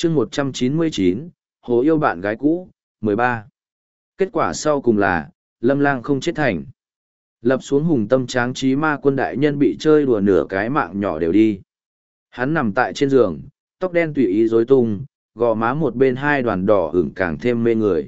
chương 199, Hồ yêu bạn gái cũ, 13. Kết quả sau cùng là, Lâm Lang không chết thành. Lập xuống hùng tâm tráng trí ma quân đại nhân bị chơi đùa nửa cái mạng nhỏ đều đi. Hắn nằm tại trên giường, tóc đen tùy ý rối tung, gò má một bên hai đoàn đỏ ửng càng thêm mê người.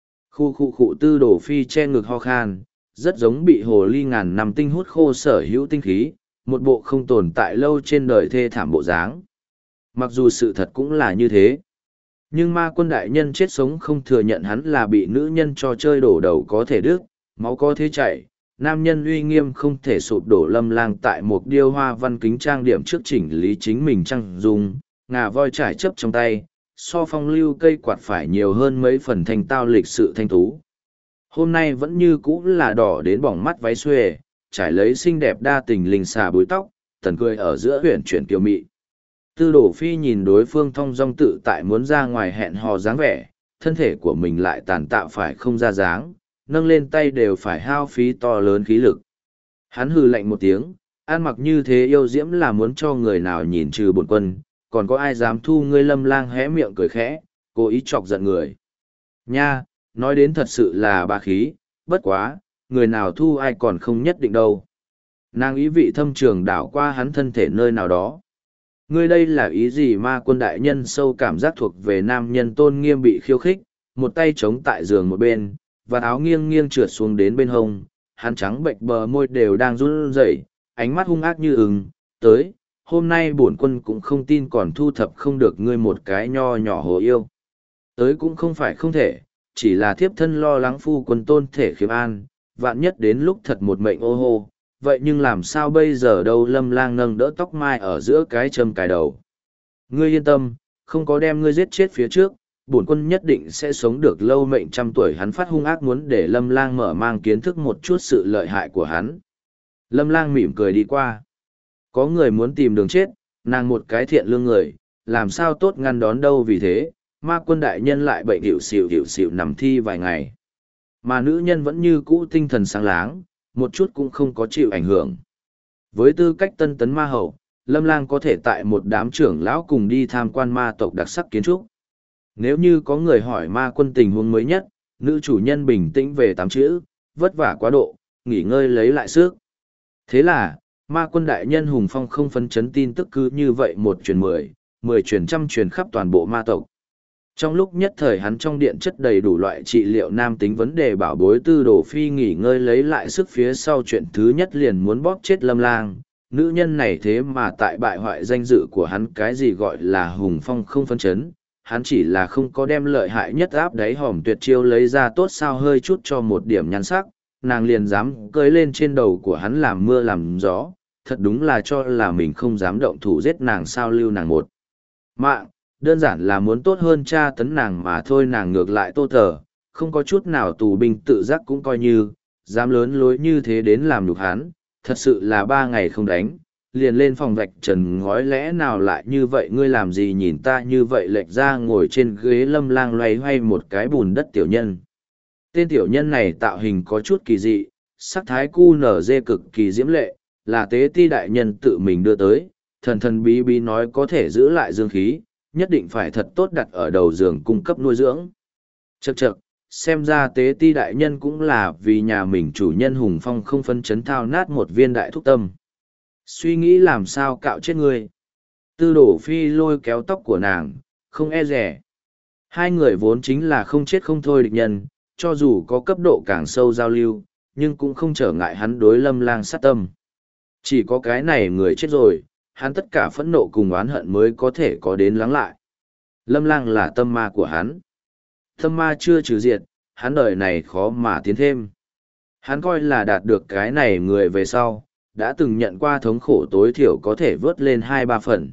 Khu Tư Đồ Phi che ngực ho khan, rất giống bị hồ ly ngàn năm tinh hút khô sở hữu tinh khí, một bộ không tồn tại lâu trên đời thê thảm bộ dáng. Mặc dù sự thật cũng là như thế, nhưng ma quân đại nhân chết sống không thừa nhận hắn là bị nữ nhân cho chơi đổ đầu có thể đứt, máu có thế chảy. Nam nhân uy nghiêm không thể sụp đổ. Lâm Lang tại một điêu hoa văn kính trang điểm trước chỉnh lý chính mình trang dung, ngà voi trải chấp trong tay, so phong lưu cây quạt phải nhiều hơn mấy phần thanh tao lịch sự thanh tú. Hôm nay vẫn như cũ là đỏ đến bỏng mắt váy xuề, trải lấy xinh đẹp đa tình linh xà búi tóc, tần cười ở giữa huyển chuyển kiều mị. Tư Đồ Phi nhìn đối phương thong dong tự tại muốn ra ngoài hẹn hò dáng vẻ, thân thể của mình lại tàn tạo phải không ra dáng, nâng lên tay đều phải hao phí to lớn khí lực. Hắn hừ lạnh một tiếng, ăn mặc như thế yêu diễm là muốn cho người nào nhìn trừ bổn quân, còn có ai dám thu ngươi. Lâm Lang hé miệng cười khẽ, cố ý chọc giận người. Nha, nói đến thật sự là ba khí, bất quá, người nào thu ai còn không nhất định đâu. Nàng ý vị thâm trường đảo qua hắn thân thể nơi nào đó. Ngươi đây là ý gì? Ma quân đại nhân sâu cảm giác thuộc về nam nhân tôn nghiêm bị khiêu khích, một tay chống tại giường một bên, và áo nghiêng nghiêng trượt xuống đến bên hông, hắn trắng bệnh bờ môi đều đang run rẩy, ánh mắt hung ác như ưng. Tới, hôm nay bổn quân cũng không tin còn thu thập không được ngươi một cái nho nhỏ hồ yêu. Tới cũng không phải không thể, chỉ là thiếp thân lo lắng phu quân tôn thể khiêm an, vạn nhất đến lúc thật một mệnh ô hô, vậy nhưng làm sao bây giờ đâu? Lâm Lang nâng đỡ tóc mai ở giữa cái châm cài đầu. Ngươi yên tâm, không có đem ngươi giết chết phía trước, bổn quân nhất định sẽ sống được lâu mệnh trăm tuổi. Hắn phát hung ác muốn để Lâm Lang mở mang kiến thức một chút sự lợi hại của hắn. Lâm Lang mỉm cười đi qua. Có người muốn tìm đường chết, nàng một cái thiện lương người, làm sao tốt ngăn đón đâu. Vì thế, ma quân đại nhân lại bệnh hiệu xỉu nằm thi vài ngày. Mà nữ nhân vẫn như cũ tinh thần sáng láng, một chút cũng không có chịu ảnh hưởng. Với tư cách tân tấn ma hậu, Lâm Lang có thể tại một đám trưởng lão cùng đi tham quan ma tộc đặc sắc kiến trúc. Nếu như có người hỏi ma quân tình huống mới nhất, nữ chủ nhân bình tĩnh về 8 chữ, vất vả quá độ, nghỉ ngơi lấy lại sức. Thế là, ma quân đại nhân hùng phong không phấn chấn tin tức cứ như vậy một truyền 10, 10 truyền trăm truyền khắp toàn bộ ma tộc. Trong lúc nhất thời hắn trong điện chất đầy đủ loại trị liệu nam tính vấn đề bảo bối. Tư Đồ Phi nghỉ ngơi lấy lại sức phía sau chuyện thứ nhất liền muốn bóp chết Lâm Lang. Nữ nhân này thế mà tại bại hoại danh dự của hắn. Cái gì gọi là hùng phong không phấn chấn, hắn chỉ là không có đem lợi hại nhất áp đáy hòm tuyệt chiêu lấy ra tốt sao? Hơi chút cho một điểm nhan sắc, nàng liền dám cưỡi lên trên đầu của hắn làm mưa làm gió. Thật đúng là cho là mình không dám động thủ giết nàng sao? Lưu nàng một mạng, đơn giản là muốn tốt hơn tra tấn nàng mà thôi. Nàng ngược lại tô tờ, không có chút nào tù binh tự giác cũng coi như, dám lớn lối như thế đến làm nhục hắn. Thật sự là 3 ngày không đánh, liền lên phòng vạch trần ngói. Lẽ nào lại như vậy? Ngươi làm gì nhìn ta như vậy? Lệch ra ngồi trên ghế. Lâm Lang loay hoay một cái bùn đất tiểu nhân. Tên tiểu nhân này tạo hình có chút kỳ dị, sắc thái cu nở dê cực kỳ diễm lệ, là tế ti đại nhân tự mình đưa tới. Thần thần bí bí nói có thể giữ lại dương khí, nhất định phải thật tốt đặt ở đầu giường cung cấp nuôi dưỡng. Chậc chậc, xem ra tế ti đại nhân cũng là vì nhà mình chủ nhân hùng phong không phấn chấn thao nát một viên đại thúc tâm. Suy nghĩ làm sao cạo chết ngươi. Tư Đồ Phi lôi kéo tóc của nàng, không e rẻ. Hai người vốn chính là không chết không thôi địch nhân, cho dù có cấp độ càng sâu giao lưu, nhưng cũng không trở ngại hắn đối Lâm Lang sát tâm. Chỉ có cái này người chết rồi, hắn tất cả phẫn nộ cùng oán hận mới có thể có đến lắng lại. Lâm Lang là tâm ma của hắn. Tâm ma chưa trừ diệt, hắn đời này khó mà tiến thêm. Hắn coi là đạt được cái này người về sau, đã từng nhận qua thống khổ tối thiểu có thể vớt lên 2-3 phần.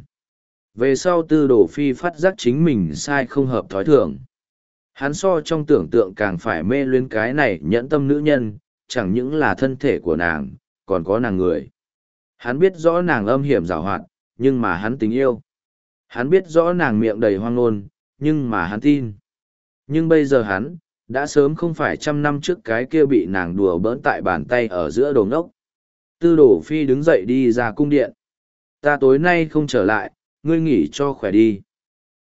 Về sau Tư Đồ Phi phát giác chính mình sai không hợp thói thường. Hắn so trong tưởng tượng càng phải mê luyến cái này nhẫn tâm nữ nhân, chẳng những là thân thể của nàng, còn có nàng người. Hắn biết rõ nàng âm hiểm giảo hoạt, nhưng mà hắn tình yêu. Hắn biết rõ nàng miệng đầy hoang ngôn, nhưng mà hắn tin. Nhưng bây giờ hắn, đã sớm không phải 100 năm trước cái kia bị nàng đùa bỡn tại bàn tay ở giữa đồ ngốc. Tư Đồ Phi đứng dậy đi ra cung điện. Ta tối nay không trở lại, ngươi nghỉ cho khỏe đi.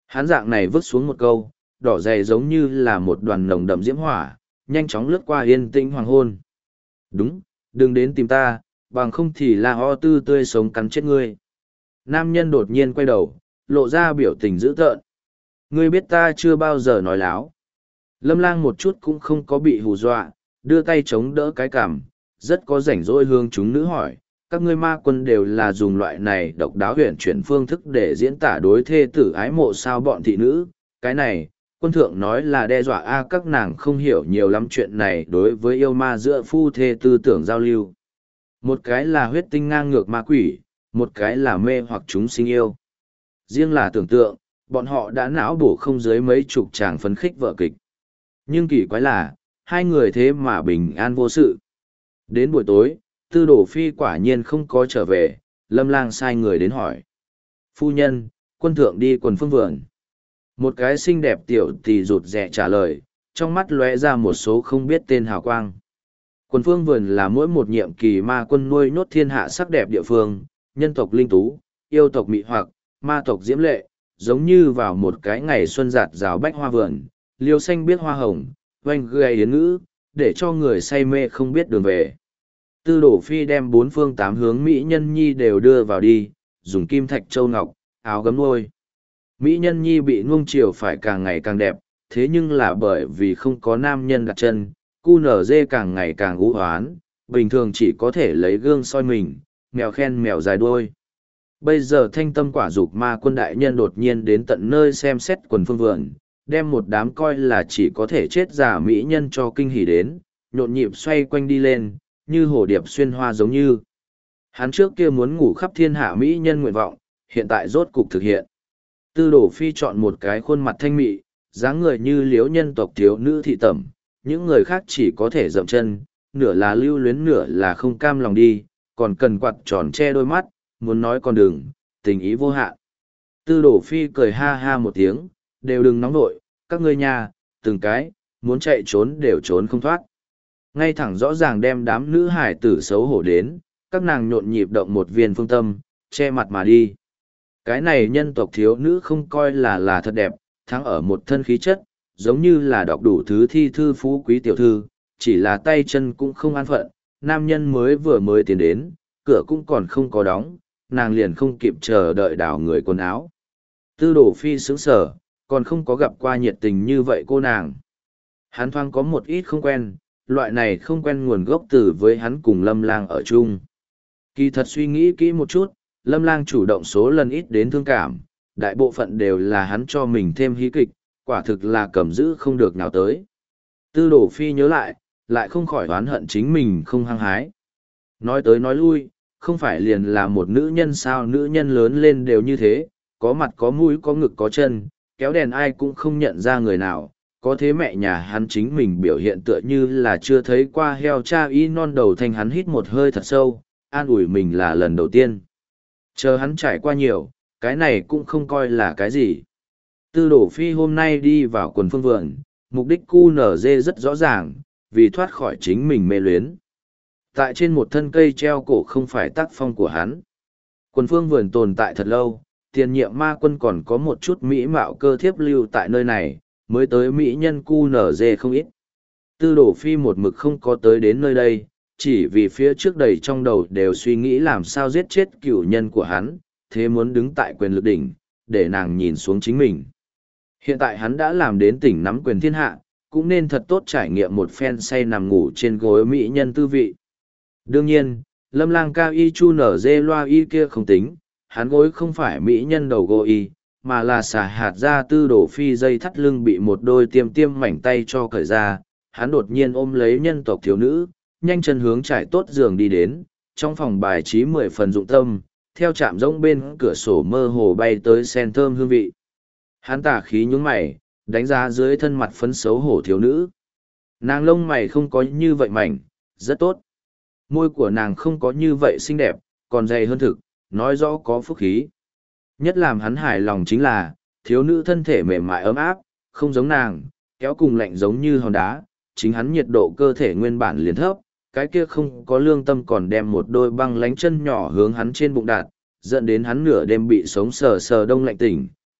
Hắn dạng này vứt xuống một câu, đỏ dày giống như là một đoàn nồng đậm diễm hỏa, nhanh chóng lướt qua yên tĩnh hoàng hôn. Đúng, đừng đến tìm ta, bằng không thì là ho tư tươi sống cắn chết ngươi. Nam nhân đột nhiên quay đầu, lộ ra biểu tình dữ tợn. Ngươi biết ta chưa bao giờ nói láo. Lâm Lang một chút cũng không có bị hù dọa, đưa tay chống đỡ cái cằm, rất có rảnh rỗi hướng chúng nữ hỏi, các ngươi ma quân đều là dùng loại này độc đáo huyền chuyển phương thức để diễn tả đối thê tử ái mộ sao bọn thị nữ, cái này, quân thượng nói là đe dọa các nàng không hiểu nhiều lắm chuyện này đối với yêu ma giữa phu thê tư tưởng giao lưu. Một cái là huyết tinh ngang ngược ma quỷ, một cái là mê hoặc chúng sinh yêu. Riêng là tưởng tượng, bọn họ đã não bổ không dưới mấy chục tràng phấn khích vở kịch. Nhưng kỳ quái là, hai người thế mà bình an vô sự. Đến buổi tối, Tư Đồ Phi quả nhiên không có trở về, Lâm Lang sai người đến hỏi. Phu nhân, quân thượng đi quần phương vườn. Một cái xinh đẹp tiểu tỳ rụt rè trả lời, trong mắt lóe ra một số không biết tên hào quang. Quần phương vườn là mỗi một nhiệm kỳ ma quân nuôi nhốt thiên hạ sắc đẹp địa phương, nhân tộc linh tú, yêu tộc mị hoặc, ma tộc diễm lệ, giống như vào một cái ngày xuân giạt rào bách hoa vườn, liêu xanh biết hoa hồng, oanh gây yến ngữ, để cho người say mê không biết đường về. Tư Đồ Phi đem bốn phương tám hướng Mỹ Nhân Nhi đều đưa vào đi, dùng kim thạch châu ngọc, áo gấm nuôi. Mỹ Nhân Nhi bị nuông chiều phải càng ngày càng đẹp, thế nhưng là bởi vì không có nam nhân đặt chân, cu nở dê càng ngày càng u hoán, bình thường chỉ có thể lấy gương soi mình, mèo khen mèo dài đuôi. Bây giờ thanh tâm quả dục ma quân đại nhân đột nhiên đến tận nơi xem xét quần phương vườn, đem một đám coi là chỉ có thể chết giả mỹ nhân cho kinh hỉ đến, nhộn nhịp xoay quanh đi lên, như hồ điệp xuyên hoa giống như. Hắn trước kia muốn ngủ khắp thiên hạ mỹ nhân nguyện vọng, hiện tại rốt cục thực hiện. Tư Đồ Phi chọn một cái khuôn mặt thanh mị, dáng người như liếu nhân tộc thiếu nữ thị tẩm, những người khác chỉ có thể dậm chân, nửa là lưu luyến nửa là không cam lòng đi, còn cần quạt tròn che đôi mắt, muốn nói còn đừng, tình ý vô hạn. Tư Đồ Phi cười ha ha một tiếng, đều đừng nóng nội, các ngươi nhà, từng cái, muốn chạy trốn đều trốn không thoát. Ngay thẳng rõ ràng đem đám nữ hải tử xấu hổ đến, các nàng nhộn nhịp động một viên phương tâm, che mặt mà đi. Cái này nhân tộc thiếu nữ không coi là thật đẹp, thắng ở một thân khí chất, giống như là đọc đủ thứ thi thư phú quý tiểu thư, chỉ là tay chân cũng không an phận, nam nhân mới tiến đến, cửa cũng còn không có đóng, nàng liền không kịp chờ đợi đảo người quần áo. Tư Đồ Phi sững sờ, còn không có gặp qua nhiệt tình như vậy cô nàng. Hắn thoáng có một ít không quen, loại này không quen nguồn gốc từ với hắn cùng Lâm Lang ở chung. Kỳ thật suy nghĩ kỹ một chút, Lâm Lang chủ động số lần ít đến thương cảm, đại bộ phận đều là hắn cho mình thêm hí kịch, quả thực là cầm giữ không được nào tới. Tư Đồ Phi nhớ lại không khỏi oán hận chính mình không hăng hái. Nói tới nói lui, không phải liền là một nữ nhân sao, nữ nhân lớn lên đều như thế, có mặt có mũi có ngực có chân, kéo đèn ai cũng không nhận ra người nào, có thế mẹ nhà hắn chính mình biểu hiện tựa như là chưa thấy qua heo cha y non đầu thanh. Hắn hít một hơi thật sâu, an ủi mình là lần đầu tiên. Chờ hắn trải qua nhiều, cái này cũng không coi là cái gì. Tư Đồ Phi hôm nay đi vào quần phương vườn, mục đích QNZ rất rõ ràng, vì thoát khỏi chính mình mê luyến. Tại trên một thân cây treo cổ không phải tác phong của hắn. Quần phương vườn tồn tại thật lâu, tiền nhiệm ma quân còn có một chút mỹ mạo cơ thiếp lưu tại nơi này, mới tới mỹ nhân QNZ không ít. Tư Đồ Phi một mực không có tới đến nơi đây, chỉ vì phía trước đầy trong đầu đều suy nghĩ làm sao giết chết cửu nhân của hắn, thế muốn đứng tại quyền lực đỉnh, để nàng nhìn xuống chính mình. Hiện tại hắn đã làm đến tỉnh nắm quyền thiên hạ, cũng nên thật tốt trải nghiệm một phen say nằm ngủ trên gối mỹ nhân tư vị. Đương nhiên, Lâm Lang cao y chu nở dê loa y kia không tính, hắn gối không phải mỹ nhân đầu gô y, mà là xả hạt ra Tư Đồ Phi dây thắt lưng bị một đôi tiêm tiêm mảnh tay cho cởi ra, hắn đột nhiên ôm lấy nhân tộc thiếu nữ, nhanh chân hướng trải tốt giường đi đến, trong phòng bài trí 10 phần dụng tâm, theo chạm rỗng bên cửa sổ mơ hồ bay tới sen thơm hương vị. Hắn tà khí nhướng mày, đánh giá dưới thân mặt phấn xấu hổ thiếu nữ. Nàng lông mày không có như vậy mảnh, rất tốt. Môi của nàng không có như vậy xinh đẹp, còn dày hơn thực, nói rõ có phúc khí. Nhất làm hắn hài lòng chính là, thiếu nữ thân thể mềm mại ấm áp, không giống nàng, kéo cùng lạnh giống như hòn đá, chính hắn nhiệt độ cơ thể nguyên bản liền thấp, cái kia không có lương tâm còn đem một đôi băng lánh chân nhỏ hướng hắn trên bụng đạt, dẫn đến hắn nửa đêm bị sống sờ sờ đông lạnh tỉnh,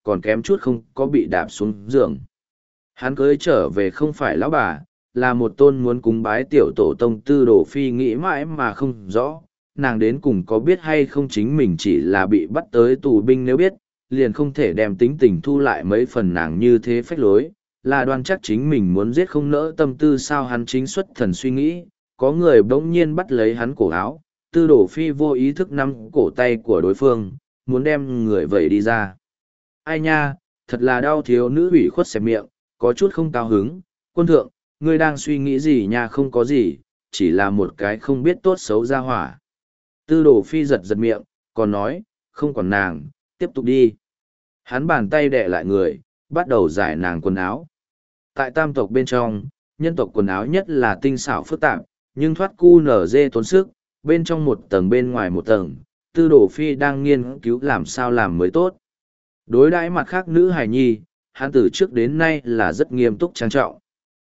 còn kém chút không có bị đạp xuống giường. Hắn cưới trở về không phải lão bà, là một tôn muốn cúng bái tiểu tổ tông. Tư Đồ Phi nghĩ mãi mà không rõ, nàng đến cùng có biết hay không chính mình chỉ là bị bắt tới tù binh, nếu biết, liền không thể đem tính tình thu lại mấy phần. Nàng như thế phách lối, là đoan chắc chính mình muốn giết không nỡ tâm tư sao. Hắn chính xuất thần suy nghĩ, có người bỗng nhiên bắt lấy hắn cổ áo. Tư Đồ Phi vô ý thức nắm cổ tay của đối phương, muốn đem người vẩy đi ra. Ai nha, thật là đau. Thiếu nữ ủy khuất xẹp miệng, có chút không cao hứng. Quân thượng, ngươi đang suy nghĩ gì nha? Không có gì, chỉ là một cái không biết tốt xấu ra hỏa. Tư Đồ Phi giật giật miệng, còn nói, không còn nàng, tiếp tục đi. Hắn bàn tay đè lại người, bắt đầu giải nàng quần áo. Tại tam tộc bên trong, nhân tộc quần áo nhất là tinh xảo phức tạp, nhưng thoát cu nở dê tốn sức, bên trong một tầng bên ngoài một tầng. Tư Đồ Phi đang nghiên cứu làm sao làm mới tốt. Đối đãi mặt khác nữ hài nhi, hắn từ trước đến nay là rất nghiêm túc trang trọng.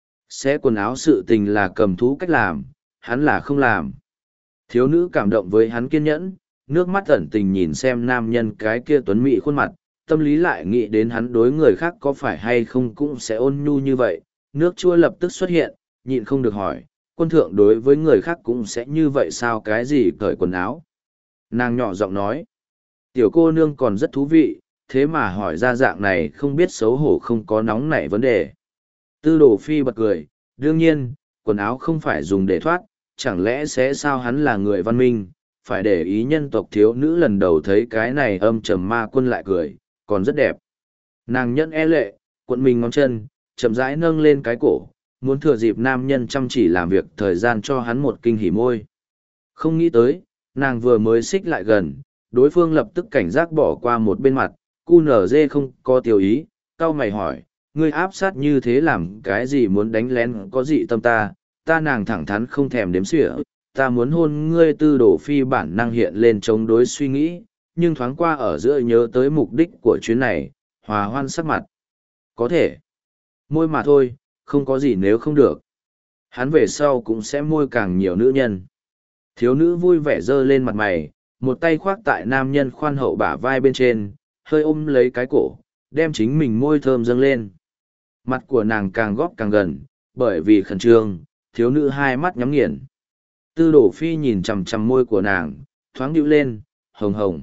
Xé quần áo sự tình là cầm thú cách làm, hắn là không làm. Thiếu nữ cảm động với hắn kiên nhẫn, nước mắt ẩn tình nhìn xem nam nhân cái kia tuấn mỹ khuôn mặt, tâm lý lại nghĩ đến hắn đối người khác có phải hay không cũng sẽ ôn nhu như vậy. Nước chua lập tức xuất hiện, nhịn không được hỏi, quân thượng đối với người khác cũng sẽ như vậy sao? Cái gì cởi quần áo? Nàng nhỏ giọng nói, tiểu cô nương còn rất thú vị, thế mà hỏi ra dạng này không biết xấu hổ không có nóng nảy vấn đề. Tư Đồ Phi bật cười, đương nhiên, quần áo không phải dùng để thoát, chẳng lẽ sẽ sao? Hắn là người văn minh, phải để ý nhân tộc. Thiếu nữ lần đầu thấy cái này âm trầm ma quân lại cười, còn rất đẹp. Nàng nhẫn e lệ, cuộn mình ngón chân, chậm rãi nâng lên cái cổ, muốn thừa dịp nam nhân chăm chỉ làm việc thời gian cho hắn một kinh hỉ môi. Không nghĩ tới, nàng vừa mới xích lại gần, đối phương lập tức cảnh giác bỏ qua một bên mặt. QNZ không có tiêu ý, cau mày hỏi, ngươi áp sát như thế làm cái gì? Muốn đánh lén có dị tâm ta? Nàng thẳng thắn không thèm đếm xỉa, ta muốn hôn ngươi. Tư Đồ Phi bản năng hiện lên chống đối suy nghĩ, nhưng thoáng qua ở giữa nhớ tới mục đích của chuyến này, hòa hoan sắc mặt. Có thể, môi mà thôi, không có gì nếu không được. Hắn về sau cũng sẽ môi càng nhiều nữ nhân. Thiếu nữ vui vẻ giơ lên mặt mày, một tay khoác tại nam nhân khoan hậu bả vai bên trên, hơi ôm lấy cái cổ, đem chính mình môi thơm dâng lên. Mặt của nàng càng góp càng gần, bởi vì khẩn trương, thiếu nữ hai mắt nhắm nghiền. Tư Đồ Phi nhìn chằm chằm môi của nàng, thoáng nhíu lên, hồng hồng.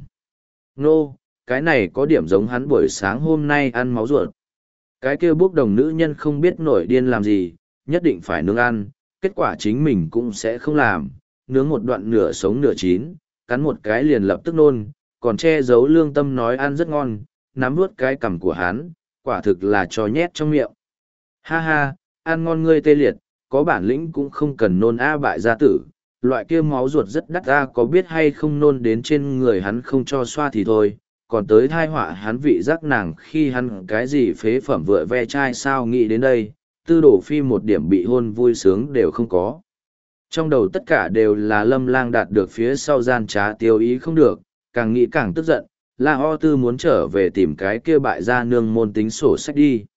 Nô, cái này có điểm giống hắn buổi sáng hôm nay ăn máu ruột. Cái kia bốc đồng nữ nhân không biết nổi điên làm gì, nhất định phải nướng ăn, kết quả chính mình cũng sẽ không làm, nướng một đoạn nửa sống nửa chín, cắn một cái liền lập tức nôn, còn che giấu lương tâm nói ăn rất ngon, nắm vuốt cái cằm của hắn, quả thực là cho nhét trong miệng. Ha ha, ăn ngon ngươi tê liệt, có bản lĩnh cũng không cần nôn bại gia tử, loại kia máu ruột rất đắt có biết hay không? Nôn đến trên người hắn không cho xoa thì thôi, còn tới thai họa hắn vị giác nàng khi hắn cái gì phế phẩm vựa ve chai sao? Nghĩ đến đây, Tư Đồ Phi một điểm bị hôn vui sướng đều không có. Trong đầu tất cả đều là Lâm Lang đạt được phía sau gian trá tiêu ý không được, càng nghĩ càng tức giận. La Ho Tư muốn trở về tìm cái kia bại gia nương môn tính sổ sách đi.